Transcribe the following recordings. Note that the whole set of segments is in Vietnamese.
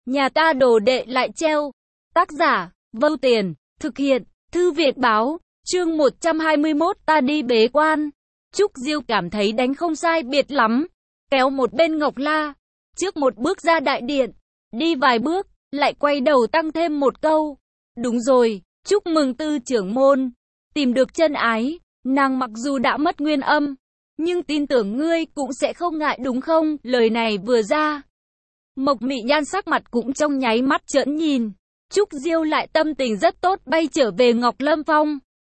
Nhà ta đồ đệ lại treo. Tác giả, Vâu Tiền, thực hiện, Thư viện báo, chương 121 ta đi bế quan. Trúc Diêu cảm thấy đánh không sai biệt lắm, kéo một bên Ngọc La, trước một bước ra đại điện, đi vài bước, lại quay đầu tăng thêm một câu. Đúng rồi, chúc mừng Tư trưởng môn, tìm được chân ái, nàng mặc dù đã mất nguyên âm, nhưng tin tưởng ngươi cũng sẽ không ngại đúng không? Lời này vừa ra, Mộc Mị Nhan sắc mặt cũng trong nháy mắt trợn nhìn. Trúc Diêu lại tâm tình rất tốt bay trở về Ngọc Lâm Phong.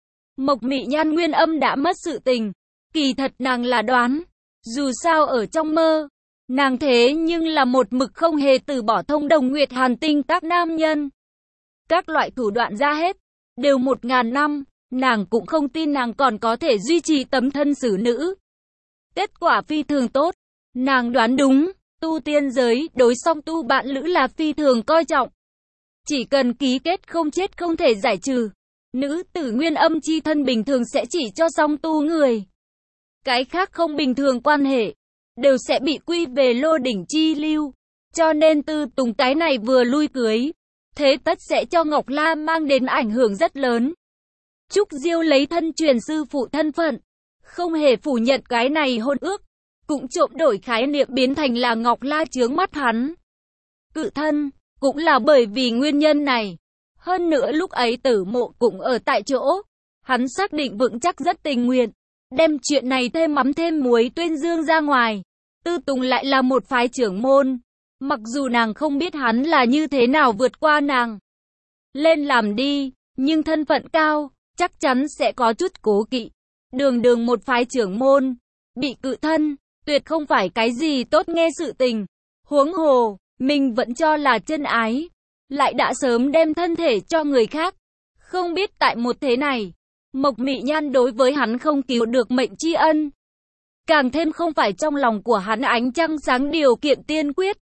Mộc Mị Nhan nguyên âm đã mất sự tình, kỳ thật nàng là đoán, dù sao ở trong mơ, nàng thế nhưng là một mực không hề từ bỏ thông đồng Nguyệt Hàn Tinh các nam nhân. Các loại thủ đoạn ra hết, đều 1000 năm, nàng cũng không tin nàng còn có thể duy trì tấm thân xử nữ. Kết quả phi thường tốt, nàng đoán đúng, tu tiên giới đối song tu bạn lữ là phi thường coi trọng. Chỉ cần ký kết không chết không thể giải trừ, nữ tử nguyên âm chi thân bình thường sẽ chỉ cho song tu người. Cái khác không bình thường quan hệ, đều sẽ bị quy về lô đỉnh chi lưu. Cho nên Tư Tùng cái này vừa lui cưới, thế tất sẽ cho Ngọc La mang đến ảnh hưởng rất lớn. Trúc Diêu lấy thân truyền sư phụ thân phận, không hề phủ nhận cái này hôn ước, cũng trộm đổi khái niệm biến thành là Ngọc La chướng mắt hắn. Cự thân, cũng là bởi vì nguyên nhân này. Hơn nữa lúc ấy Tử Mộ cũng ở tại chỗ, hắn xác định vững chắc rất tình nguyện, đem chuyện này thêm mắm thêm muối tuyên dương ra ngoài. Tư Tùng lại là một phái trưởng môn, mặc dù nàng không biết hắn là như thế nào vượt qua nàng lên làm đi, nhưng thân phận cao, chắc chắn sẽ có chút cố kỵ. Đường một phái trưởng môn, bị cự thân, tuyệt không phải cái gì tốt nghe sự tình. Huống hồ, mình vẫn cho là chân ái, lại đã sớm đem thân thể cho người khác. Không biết tại một thế này, Mộc Mị Nhan đối với hắn không cứu được mệnh tri ân. Càng thêm không phải trong lòng của hắn ánh trăng sáng điều kiện tiên quyết.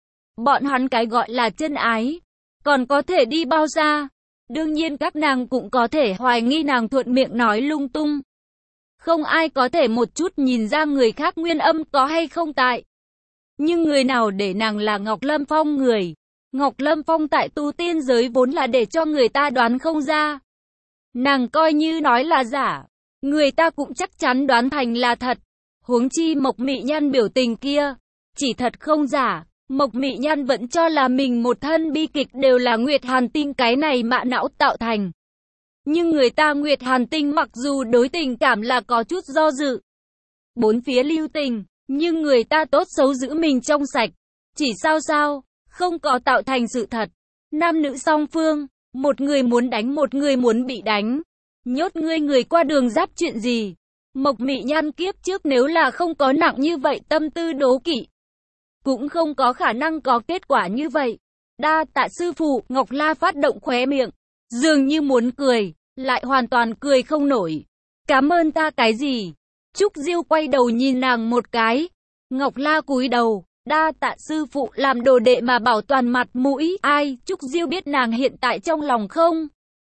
Bọn hắn cái gọi là chân ái, còn có thể đi bao xa? Đương nhiên các nàng cũng có thể hoài nghi nàng thuận miệng nói lung tung. Không ai có thể một chút nhìn ra người khác nguyên âm có hay không tại. Nhưng người nào để nàng là Ngọc Lâm Phong người? Ngọc Lâm Phong tại tu tiên giới vốn là để cho người ta đoán không ra. Nàng coi như nói là giả, người ta cũng chắc chắn đoán thành là thật. Huống chi Mộc Mị Nhan biểu tình kia, chỉ thật không giả. Mộc Mị Nhan vẫn cho là mình một thân bi kịch đều là Nguyệt Hàn Tinh cái này mạ não tạo thành. Nhưng người ta Nguyệt Hàn Tinh mặc dù đối tình cảm là có chút do dự, bốn phía lưu tình, nhưng người ta tốt xấu giữ mình trong sạch. Chỉ sao, không có tạo thành sự thật. Nam nữ song phương, một người muốn đánh một người muốn bị đánh. Nhốt người qua đường giáp chuyện gì? Mộc Mị Nhan kiếp trước nếu là không có nặng như vậy tâm tư đố kỵ, cũng không có khả năng có kết quả như vậy. Đa tạ sư phụ. Ngọc La phát động khóe miệng, dường như muốn cười, lại hoàn toàn cười không nổi. Cảm ơn ta cái gì? Trúc Diêu quay đầu nhìn nàng một cái. Ngọc La cúi đầu, đa tạ sư phụ làm đồ đệ mà bảo toàn mặt mũi. Ai? Trúc Diêu biết nàng hiện tại trong lòng không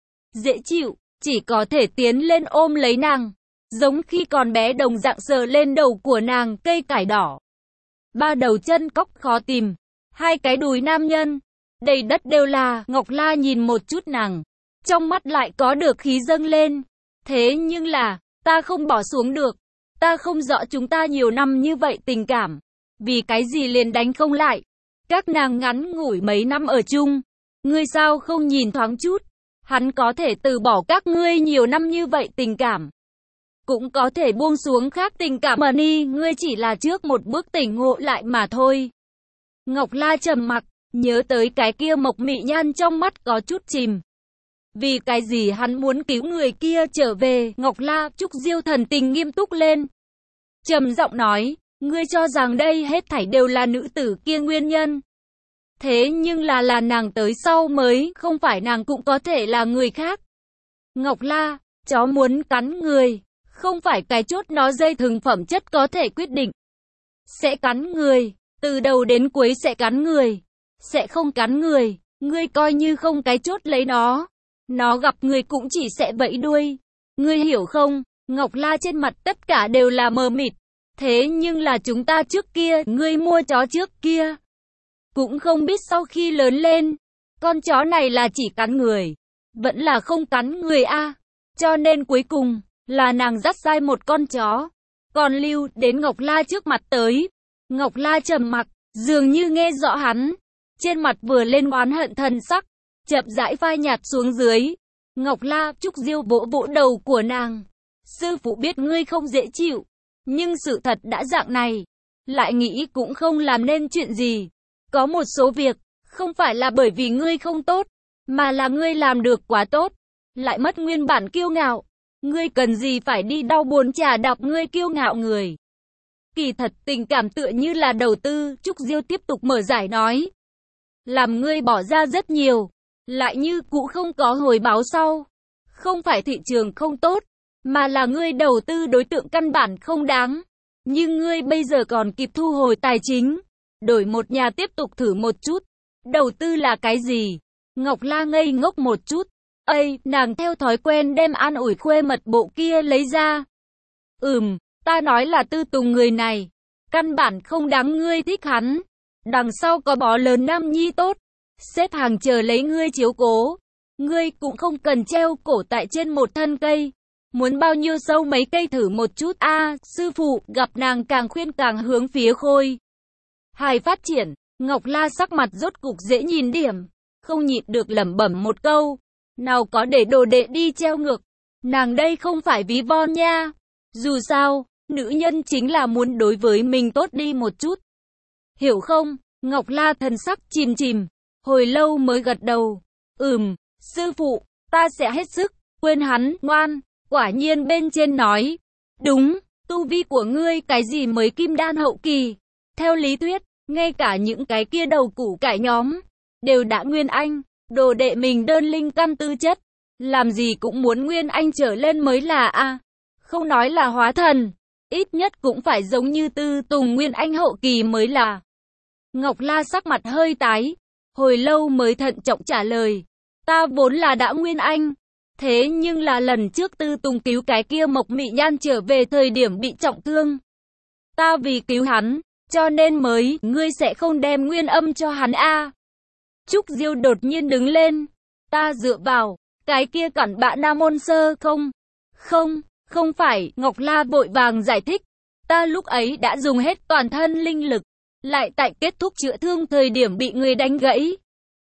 dễ chịu, chỉ có thể tiến lên ôm lấy nàng, giống khi còn bé đồng dạng sờ lên đầu của nàng. Cây cải đỏ, ba đầu chân cóc khó tìm, hai cái đùi nam nhân, đầy đất đều là. Ngọc La nhìn một chút nàng, trong mắt lại có được khí dâng lên. Thế nhưng là, ta không bỏ xuống được. Ta không rõ chúng ta nhiều năm như vậy tình cảm, vì cái gì liền đánh không lại. Các nàng ngắn ngủi mấy năm ở chung, ngươi sao không nhìn thoáng chút, hắn có thể từ bỏ các ngươi nhiều năm như vậy tình cảm, cũng có thể buông xuống khác tình cảm mà đi, ngươi chỉ là trước một bước tỉnh ngộ lại mà thôi. Ngọc La trầm mặc, nhớ tới cái kia Mộc Mị Nhan trong mắt có chút chìm. Vì cái gì hắn muốn cứu người kia trở về? Ngọc La, Trúc Diêu thần tình nghiêm túc lên, trầm giọng nói, ngươi cho rằng đây hết thảy đều là nữ tử kia nguyên nhân. Thế nhưng là nàng tới sau mới, không phải nàng cũng có thể là người khác. Ngọc La, chó muốn cắn người, không phải cái chốt nó dây thừng phẩm chất có thể quyết định. Sẽ cắn người, từ đầu đến cuối sẽ cắn người, sẽ không cắn người, ngươi coi như không cái chốt lấy nó gặp người cũng chỉ sẽ vẫy đuôi. Ngươi hiểu không? Ngọc La trên mặt tất cả đều là mờ mịt. Thế nhưng là chúng ta trước kia, ngươi mua chó trước kia, Cũng không biết sau khi lớn lên, con chó này là chỉ cắn người, vẫn là không cắn người a. Cho nên cuối cùng, là nàng dắt sai một con chó. Còn lưu đến Ngọc La trước mặt tới. Ngọc La trầm mặc, dường như nghe rõ hắn. Trên mặt vừa lên oán hận thần sắc, chậm rãi phai nhạt xuống dưới. Ngọc La, Trúc Diêu vỗ vỗ đầu của nàng. Sư phụ biết ngươi không dễ chịu, nhưng sự thật đã dạng này, lại nghĩ cũng không làm nên chuyện gì. Có một số việc, không phải là bởi vì ngươi không tốt, mà là ngươi làm được quá tốt, lại mất nguyên bản kiêu ngạo. Ngươi cần gì phải đi đau buồn trả đạp ngươi kiêu ngạo người. Kỳ thật tình cảm tựa như là đầu tư, Trúc Diêu tiếp tục mở giải nói. Làm ngươi bỏ ra rất nhiều, lại như cũ không có hồi báo sau. Không phải thị trường không tốt, mà là ngươi đầu tư đối tượng căn bản không đáng. Nhưng ngươi bây giờ còn kịp thu hồi tài chính, đổi một nhà tiếp tục thử một chút. Đầu tư là cái gì? Ngọc La ngây ngốc một chút. Nàng theo thói quen đem an ủi khuê mật bộ kia lấy ra. Ta nói là Tư Tùng người này, căn bản không đáng ngươi thích hắn. Đằng sau có bó lớn nam nhi tốt, xếp hàng chờ lấy ngươi chiếu cố. Ngươi cũng không cần treo cổ tại trên một thân cây. Muốn bao nhiêu sâu mấy cây thử một chút a. Sư phụ gặp nàng càng khuyên càng hướng phía Khôi Hài phát triển. Ngọc La sắc mặt rốt cục dễ nhìn điểm, không nhịn được lẩm bẩm một câu. Nào có để đồ đệ đi treo ngược. Nàng đây không phải ví von nha. Dù sao, nữ nhân chính là muốn đối với mình tốt đi một chút. Hiểu không? Ngọc La thần sắc chìm chìm, hồi lâu mới gật đầu. Sư phụ, ta sẽ hết sức. Quên hắn, ngoan. Quả nhiên bên trên nói. Đúng, tu vi của ngươi cái gì mới kim đan hậu kỳ. Theo lý thuyết, ngay cả những cái kia đầu củ cải nhóm, đều đã nguyên anh. Đồ đệ mình đơn linh căn tư chất, làm gì cũng muốn nguyên anh trở lên mới là a. Không nói là hóa thần, ít nhất cũng phải giống như Tư Tùng nguyên anh hậu kỳ mới là. Ngọc La sắc mặt hơi tái, hồi lâu mới thận trọng trả lời. Ta vốn là đã nguyên anh, thế nhưng là lần trước Tư Tùng cứu cái kia Mộc Mị Nhan trở về thời điểm bị trọng thương. Ta vì cứu hắn, cho nên mới, ngươi sẽ không đem nguyên âm cho hắn a. Trúc Diêu đột nhiên đứng lên. Ta dựa vào, cái kia cẩn bạ Nam Môn Sơ không? Không phải, Ngọc La vội vàng giải thích. Ta lúc ấy đã dùng hết toàn thân linh lực, lại tại kết thúc chữa thương thời điểm bị người đánh gãy,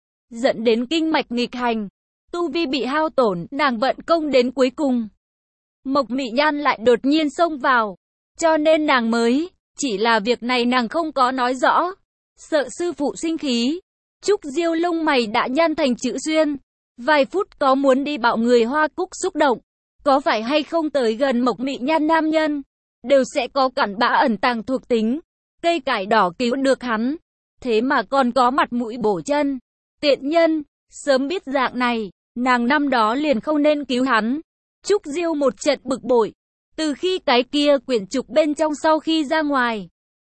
dẫn đến kinh mạch nghịch hành, tu vi bị hao tổn, nàng vận công đến cuối cùng. Mộc Mị Nhan lại đột nhiên xông vào, cho nên nàng mới, chỉ là việc này nàng không có nói rõ, sợ sư phụ sinh khí. Trúc Diêu lông mày đã nhăn thành chữ xuyên, vài phút có muốn đi bạo người Hoa Cúc xúc động, có phải hay không tới gần Mộc Mị Nhan nam nhân, đều sẽ có cặn bã ẩn tàng thuộc tính. Cây cải đỏ cứu được hắn, thế mà còn có mặt mũi bổ chân. Tiện nhân, sớm biết dạng này, nàng năm đó liền không nên cứu hắn. Trúc Diêu một trận bực bội, từ khi cái kia quyển trục bên trong sau khi ra ngoài,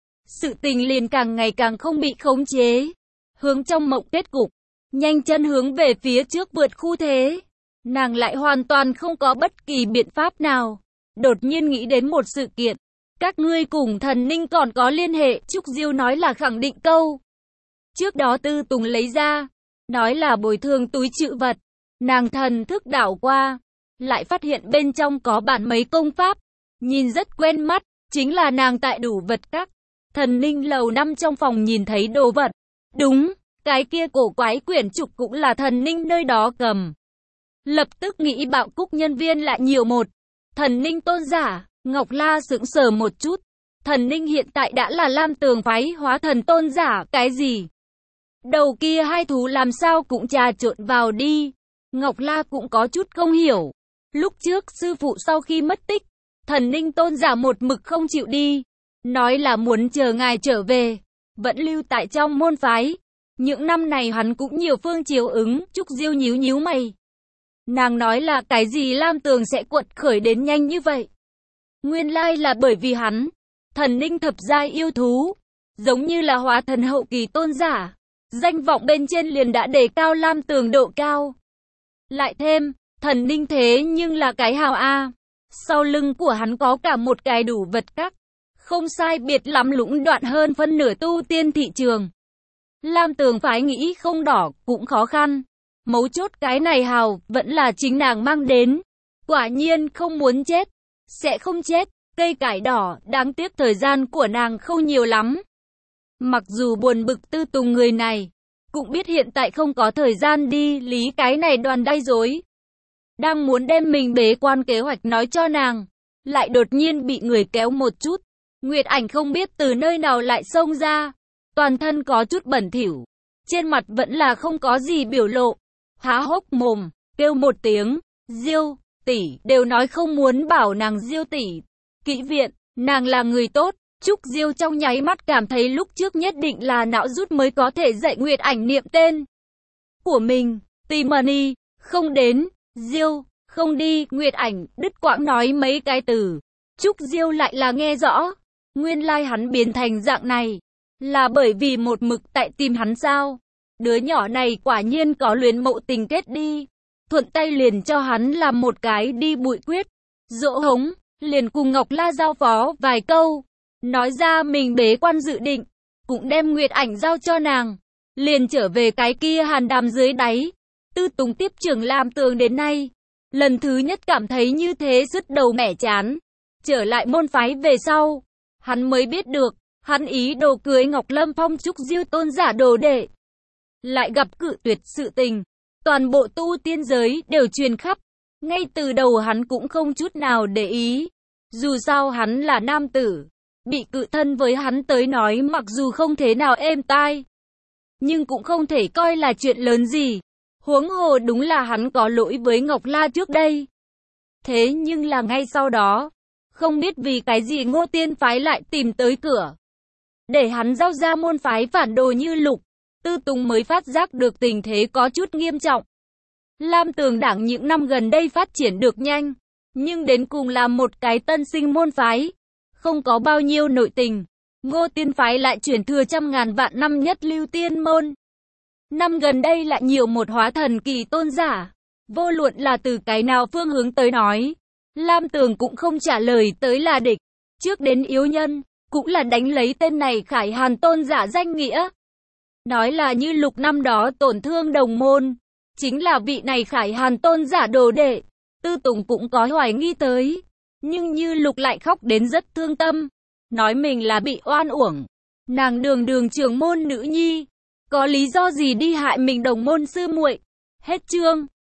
sự tình liền càng ngày càng không bị khống chế. Hướng trong mộng kết cục, nhanh chân hướng về phía trước vượt khu thế. Nàng lại hoàn toàn không có bất kỳ biện pháp nào. Đột nhiên nghĩ đến một sự kiện. Các ngươi cùng thần ninh còn có liên hệ, Trúc Diêu nói là khẳng định câu. Trước đó Tư Tùng lấy ra, nói là bồi thường túi trữ vật. Nàng thần thức đảo qua, lại phát hiện bên trong có bản mấy công pháp. Nhìn rất quen mắt, chính là nàng tại đủ vật các. Thần ninh lầu 5 trong phòng nhìn thấy đồ vật. Đúng, cái kia cổ quái quyển trục cũng là thần ninh nơi đó cầm. Lập tức nghĩ bạo cúc nhân viên lại nhiều một. Thần ninh tôn giả, Ngọc La sững sờ một chút. Thần ninh hiện tại đã là Lam Tường phái hóa thần tôn giả, cái gì? Đầu kia hai thú làm sao cũng trà trộn vào đi. Ngọc La cũng có chút không hiểu. Lúc trước sư phụ sau khi mất tích, thần ninh tôn giả một mực không chịu đi. Nói là muốn chờ ngài trở về, vẫn lưu tại trong môn phái. Những năm này hắn cũng nhiều phương chiếu ứng. Trúc Diêu nhíu nhíu mày. Nàng nói là cái gì Lam Tường sẽ quật khởi đến nhanh như vậy? Nguyên lai là bởi vì hắn, thần ninh thập giai yêu thú, giống như là hóa thần hậu kỳ tôn giả. Danh vọng bên trên liền đã đề cao Lam Tường độ cao. Lại thêm, thần ninh thế nhưng là cái hào A. Sau lưng của hắn có cả một cái đủ vật các. Không sai biệt lắm lũng đoạn hơn phân nửa tu tiên thị trường. Lam Tường phái nghĩ không đỏ cũng khó khăn. Mấu chốt cái này hào vẫn là chính nàng mang đến. Quả nhiên không muốn chết, sẽ không chết. Cây cải đỏ, đáng tiếc thời gian của nàng không nhiều lắm. Mặc dù buồn bực Tư Tùng người này, cũng biết hiện tại không có thời gian đi lý cái này đoàn đay dối. Đang muốn đem mình bế quan kế hoạch nói cho nàng, lại đột nhiên bị người kéo một chút. Nguyệt Ảnh không biết từ nơi nào lại xông ra, toàn thân có chút bẩn thỉu, trên mặt vẫn là không có gì biểu lộ, há hốc mồm, kêu một tiếng, Diêu tỷ, đều nói không muốn bảo nàng Diêu tỷ. Kỹ viện, nàng là người tốt. Trúc Diêu trong nháy mắt cảm thấy lúc trước nhất định là não rút mới có thể dạy Nguyệt Ảnh niệm tên của mình. Timony, không đến, Diêu, không đi, Nguyệt Ảnh, đứt quãng nói mấy cái từ. Trúc Diêu lại là nghe rõ, nguyên lai hắn biến thành dạng này, là bởi vì một mực tại tìm hắn sao. Đứa nhỏ này quả nhiên có luyến mộ tình kết đi, thuận tay liền cho hắn làm một cái đi bụi quyết, dỗ hống, liền cùng Ngọc La giao phó vài câu. Nói ra mình bế quan dự định, cũng đem Nguyệt Ảnh giao cho nàng, liền trở về cái kia hàn đàm dưới đáy. Tư Tùng tiếp trưởng Lam Tường đến nay, lần thứ nhất cảm thấy như thế sứt đầu mẻ chán. Trở lại môn phái về sau, hắn mới biết được, hắn ý đồ cưới Ngọc Lâm Phong Trúc Diêu tôn giả đồ đệ. Lại gặp cự tuyệt sự tình, toàn bộ tu tiên giới đều truyền khắp. Ngay từ đầu hắn cũng không chút nào để ý, dù sao hắn là nam tử. Bị cự thân với hắn tới nói mặc dù không thế nào êm tai, nhưng cũng không thể coi là chuyện lớn gì. Huống hồ đúng là hắn có lỗi với Ngọc La trước đây. Thế nhưng là ngay sau đó, không biết vì cái gì Ngô Tiên phái lại tìm tới cửa, để hắn giao ra môn phái phản đồ như Lục. Tư Tùng mới phát giác được tình thế có chút nghiêm trọng. Lam Tường đảng những năm gần đây phát triển được nhanh, nhưng đến cùng là một cái tân sinh môn phái. Không có bao nhiêu nội tình, Ngô Tiên phái lại chuyển thừa trăm ngàn vạn năm nhất lưu tiên môn. Năm gần đây lại nhiều một hóa thần kỳ tôn giả. Vô luận là từ cái nào phương hướng tới nói, Lam Tường cũng không trả lời tới là địch. Trước đến yếu nhân, cũng là đánh lấy tên này Khải Hàn tôn giả danh nghĩa. Nói là như Lục năm đó tổn thương đồng môn, chính là vị này Khải Hàn tôn giả đồ đệ. Tư Tùng cũng có hoài nghi tới. Nhưng như Lục lại khóc đến rất thương tâm, nói mình là bị oan uổng. Nàng đường trưởng môn nữ nhi, có lý do gì đi hại mình đồng môn sư muội. Hết chương.